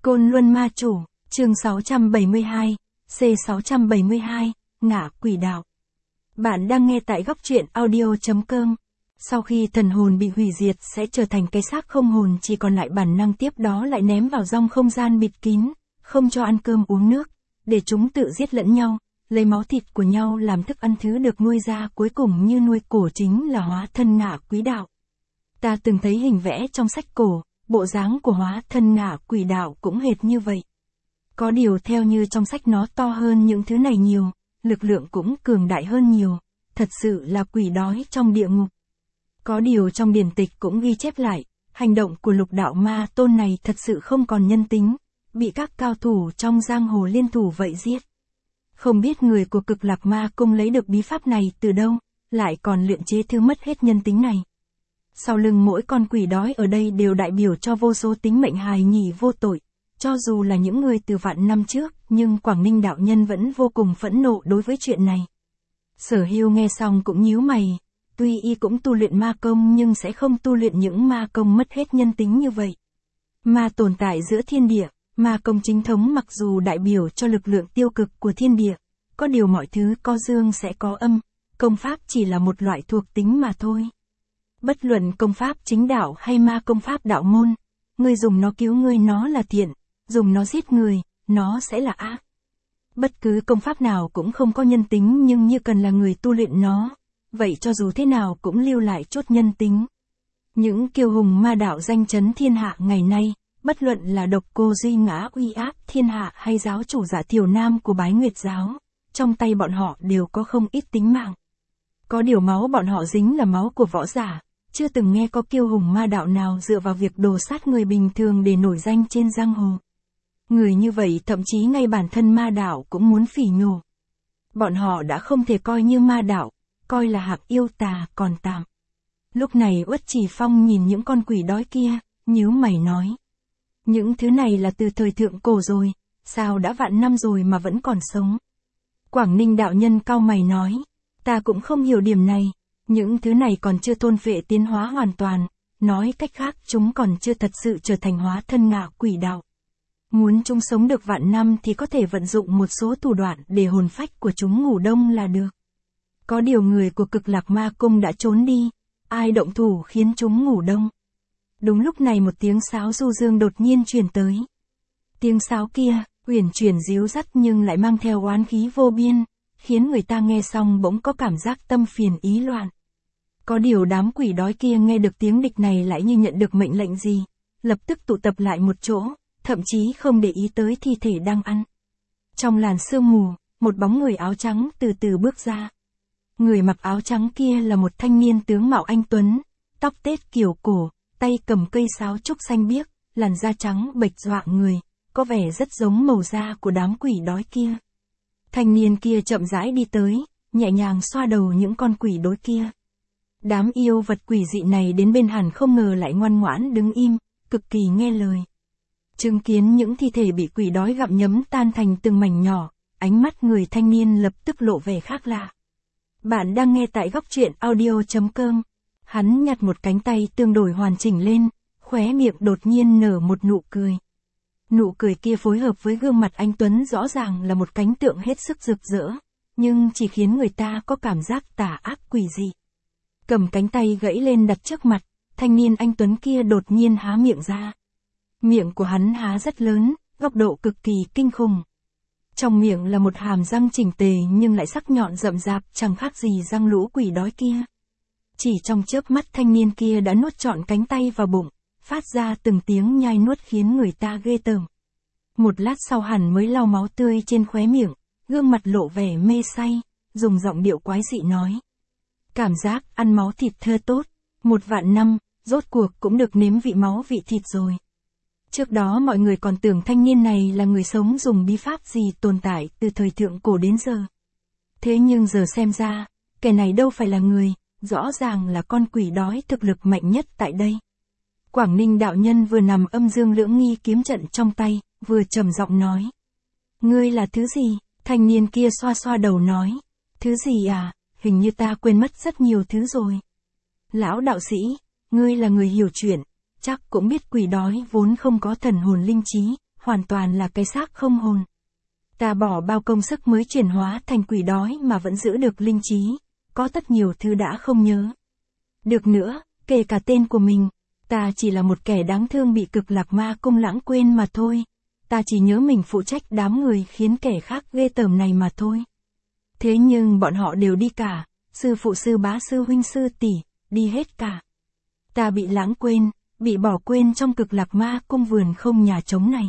Côn Luân Ma Chủ, chương 672, C672, Ngạ Quỷ Đạo. Bạn đang nghe tại góc truyện audio.com. Sau khi thần hồn bị hủy diệt sẽ trở thành cái xác không hồn, chỉ còn lại bản năng tiếp đó lại ném vào dòng không gian bịt kín, không cho ăn cơm uống nước, để chúng tự giết lẫn nhau, lấy máu thịt của nhau làm thức ăn, thứ được nuôi ra cuối cùng như nuôi cổ chính là hóa thân Ngạ Quỷ Đạo. Ta từng thấy hình vẽ trong sách cổ, bộ dáng của hóa thân Ngạ Quỷ Đạo cũng hệt như vậy. Có điều theo như trong sách nó to hơn những thứ này nhiều, lực lượng cũng cường đại hơn nhiều, thật sự là quỷ đói trong địa ngục. Có điều trong điển tịch cũng ghi chép lại, hành động của Lục Đạo Ma Tôn này thật sự không còn nhân tính, bị các cao thủ trong giang hồ liên thủ vậy giết. Không biết người của Cực Lạc Ma Cung lấy được bí pháp này từ đâu, lại còn luyện chế thứ mất hết nhân tính này. Sau lưng mỗi con quỷ đói ở đây đều đại biểu cho vô số tính mệnh hài nhỉ vô tội, cho dù là những người từ vạn năm trước, nhưng Quảng Ninh đạo nhân vẫn vô cùng phẫn nộ đối với chuyện này. Sở Hưu nghe xong cũng nhíu mày, tuy y cũng tu luyện ma công nhưng sẽ không tu luyện những ma công mất hết nhân tính như vậy. Ma tồn tại giữa thiên địa, ma công chính thống mặc dù đại biểu cho lực lượng tiêu cực của thiên địa, có điều mọi thứ có dương sẽ có âm, công pháp chỉ là một loại thuộc tính mà thôi. Bất luận công pháp chính đạo hay ma công pháp đạo môn, ngươi dùng nó cứu ngươi nó là thiện, dùng nó giết người, nó sẽ là ác. Bất cứ công pháp nào cũng không có nhân tính, nhưng như cần là người tu luyện nó, vậy cho dù thế nào cũng lưu lại chút nhân tính. Những kiêu hùng ma đạo danh chấn thiên hạ ngày nay, bất luận là Độc Cô Duy Ngã uy áp thiên hạ hay giáo chủ Giả Thiều Nam của Bái Nguyệt giáo, trong tay bọn họ đều có không ít tính mạng. Có điều máu bọn họ dính là máu của võ giả, chưa từng nghe có kiêu hùng ma đạo nào dựa vào việc đồ sát người bình thường để nổi danh trên giang hồ. Người như vậy thậm chí ngay bản thân ma đạo cũng muốn phỉ nhổ. Bọn họ đã không thể coi như ma đạo, coi là hạng yêu tà còn tạm. Lúc này Uất Trì Phong nhìn những con quỷ đói kia, nhíu mày nói. Những thứ này là từ thời thượng cổ rồi, sao đã vạn năm rồi mà vẫn còn sống. Quảng Ninh đạo nhân cau mày nói, ta cũng không hiểu điểm này, những thứ này còn chưa thôn phệ tiến hóa hoàn toàn, nói cách khác chúng còn chưa thật sự trở thành hóa thân Ngạ Quỷ Đạo. Muốn chúng sống được vạn năm thì có thể vận dụng một số thủ đoạn để hồn phách của chúng ngủ đông là được. Có điều người của Cực Lạc Ma Cung đã trốn đi, ai động thủ khiến chúng ngủ đông. Đúng lúc này một tiếng sáo du dương đột nhiên truyền tới. Tiếng sáo kia, uyển chuyển díu dắt nhưng lại mang theo oán khí vô biên, khiến người ta nghe xong bỗng có cảm giác tâm phiền ý loạn. Có điều đám quỷ đói kia nghe được tiếng địch này lại như nhận được mệnh lệnh gì, lập tức tụ tập lại một chỗ, thậm chí không để ý tới thi thể đang ăn. Trong làn sương mù, một bóng người áo trắng từ từ bước ra. Người mặc áo trắng kia là một thanh niên tướng mạo anh tuấn, tóc tết kiểu cổ, tay cầm cây sáo trúc xanh biếc, làn da trắng bệch dọa người, có vẻ rất giống màu da của đám quỷ đói kia. Thanh niên kia chậm rãi đi tới, nhẹ nhàng xoa đầu những con quỷ đói kia. Đám yêu vật quỷ dị này đến bên hẳn không ngờ lại ngoan ngoãn đứng im, cực kỳ nghe lời. Chứng kiến những thi thể bị quỷ đói gặm nhấm tan thành từng mảnh nhỏ, ánh mắt người thanh niên lập tức lộ vẻ khác lạ. Bạn đang nghe tại góc truyện audio.com. Hắn nhặt một cánh tay tương đối hoàn chỉnh lên, khóe miệng đột nhiên nở một nụ cười. Nụ cười kia phối hợp với gương mặt anh tuấn rõ ràng là một cảnh tượng hết sức rực rỡ, nhưng chỉ khiến người ta có cảm giác tà ác quỷ dị. Cầm cánh tay gãy lên đặt trước mặt, thanh niên anh tuấn kia đột nhiên há miệng ra. Miệng của hắn há rất lớn, góc độ cực kỳ kinh khủng. Trong miệng là một hàm răng chỉnh tề nhưng lại sắc nhọn rậm rạp, chẳng khác gì răng lũ quỷ đói kia. Chỉ trong chớp mắt thanh niên kia đã nuốt trọn cánh tay vào bụng, phát ra từng tiếng nhai nuốt khiến người ta ghê tởm. Một lát sau hẳn mới lau máu tươi trên khóe miệng, gương mặt lộ vẻ mê say, dùng giọng điệu quái dị nói. Cảm giác ăn máu thịt thơ tốt, 1 vạn năm, rốt cuộc cũng được nếm vị máu vị thịt rồi. Trước đó mọi người còn tưởng thanh niên này là người sống dùng bí pháp gì tồn tại từ thời thượng cổ đến giờ. Thế nhưng giờ xem ra, kẻ này đâu phải là người, rõ ràng là con quỷ đói thực lực mạnh nhất tại đây. Quảng Ninh đạo nhân vừa nằm âm dương lưỡng nghi kiếm trận trong tay, vừa trầm giọng nói. Ngươi là thứ gì? Thanh niên kia xoa xoa đầu nói. Thứ gì à, hình như ta quên mất rất nhiều thứ rồi. Lão đạo sĩ, ngươi là người hiểu chuyện, chắc cũng biết quỷ đói vốn không có thần hồn linh trí, hoàn toàn là cái xác không hồn. Ta bỏ bao công sức mới chuyển hóa thành quỷ đói mà vẫn giữ được linh trí, có rất nhiều thứ đã không nhớ. Được nữa, kể cả tên của mình, ta chỉ là một kẻ đáng thương bị Cực Lạc Ma Cung lãng quên mà thôi. Ta chỉ nhớ mình phụ trách đám người khiến kẻ khác ghê tởm này mà thôi. Thế nhưng bọn họ đều đi cả, sư phụ sư bá sư huynh sư tỷ, đi hết cả. Ta bị lãng quên, bị bỏ quên trong Cực Lạc Ma Cung vườn không nhà trống này.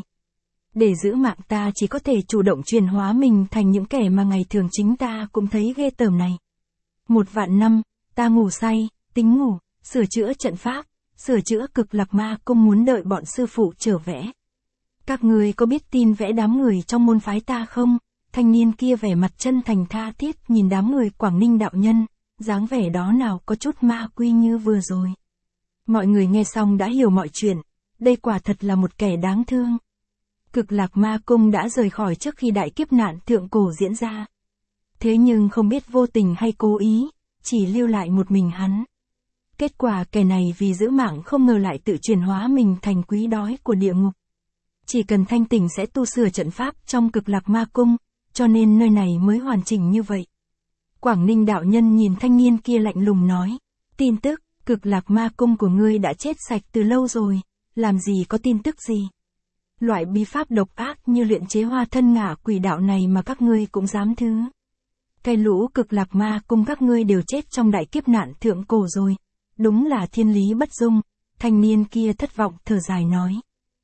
Để giữ mạng ta chỉ có thể chủ động chuyển hóa mình thành những kẻ mà ngày thường chính ta cũng thấy ghê tởm này. 1.000 năm, ta ngủ say, tính ngủ, sửa chữa trận pháp, sửa chữa Cực Lạc Ma Cung muốn đợi bọn sư phụ trở vẽ. Các người có biết tin vẽ đám người trong môn phái ta không? Thanh niên kia vẻ mặt chân thành tha thiết nhìn đám người Quảng Ninh đạo nhân, dáng vẻ đó nào có chút ma quy như vừa rồi. Mọi người nghe xong đã hiểu mọi chuyện, đây quả thật là một kẻ đáng thương. Cực Lạc Ma Cung đã rời khỏi trước khi đại kiếp nạn thượng cổ diễn ra. Thế nhưng không biết vô tình hay cố ý, chỉ lưu lại một mình hắn. Kết quả kẻ này vì giữ mạng không ngờ lại tự chuyển hóa mình thành quý đói của địa ngục. Chỉ cần thanh tỉnh sẽ tu sửa trận pháp trong Cực Lạc Ma Cung, cho nên nơi này mới hoàn chỉnh như vậy. Quảng Ninh đạo nhân nhìn thanh niên kia lạnh lùng nói, tin tức, Cực Lạc Ma Cung của ngươi đã chết sạch từ lâu rồi, làm gì có tin tức gì. Loại bí pháp độc ác như luyện chế hoa thân ngạ quỷ đạo này mà các ngươi cũng dám thứ. Cái lũ Cực Lạc Ma Cung các ngươi đều chết trong đại kiếp nạn thượng cổ rồi. Đúng là thiên lý bất dung, thanh niên kia thất vọng thở dài nói.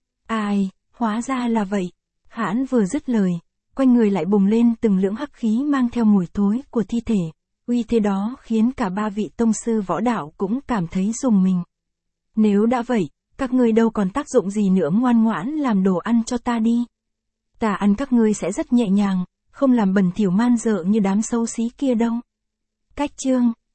Ai, hóa ra là vậy. Hãn vừa dứt lời, quanh người lại bùng lên từng lưỡng hắc khí mang theo mùi thối của thi thể. Uy thế đó khiến cả ba vị tông sư võ đạo cũng cảm thấy rùng mình. Nếu đã vậy, các ngươi đâu còn tác dụng gì nữa, ngoan ngoãn làm đồ ăn cho ta đi. Ta ăn các ngươi sẽ rất nhẹ nhàng, không làm bẩn thỉu man dợ như đám xấu xí kia đâu. Cách chương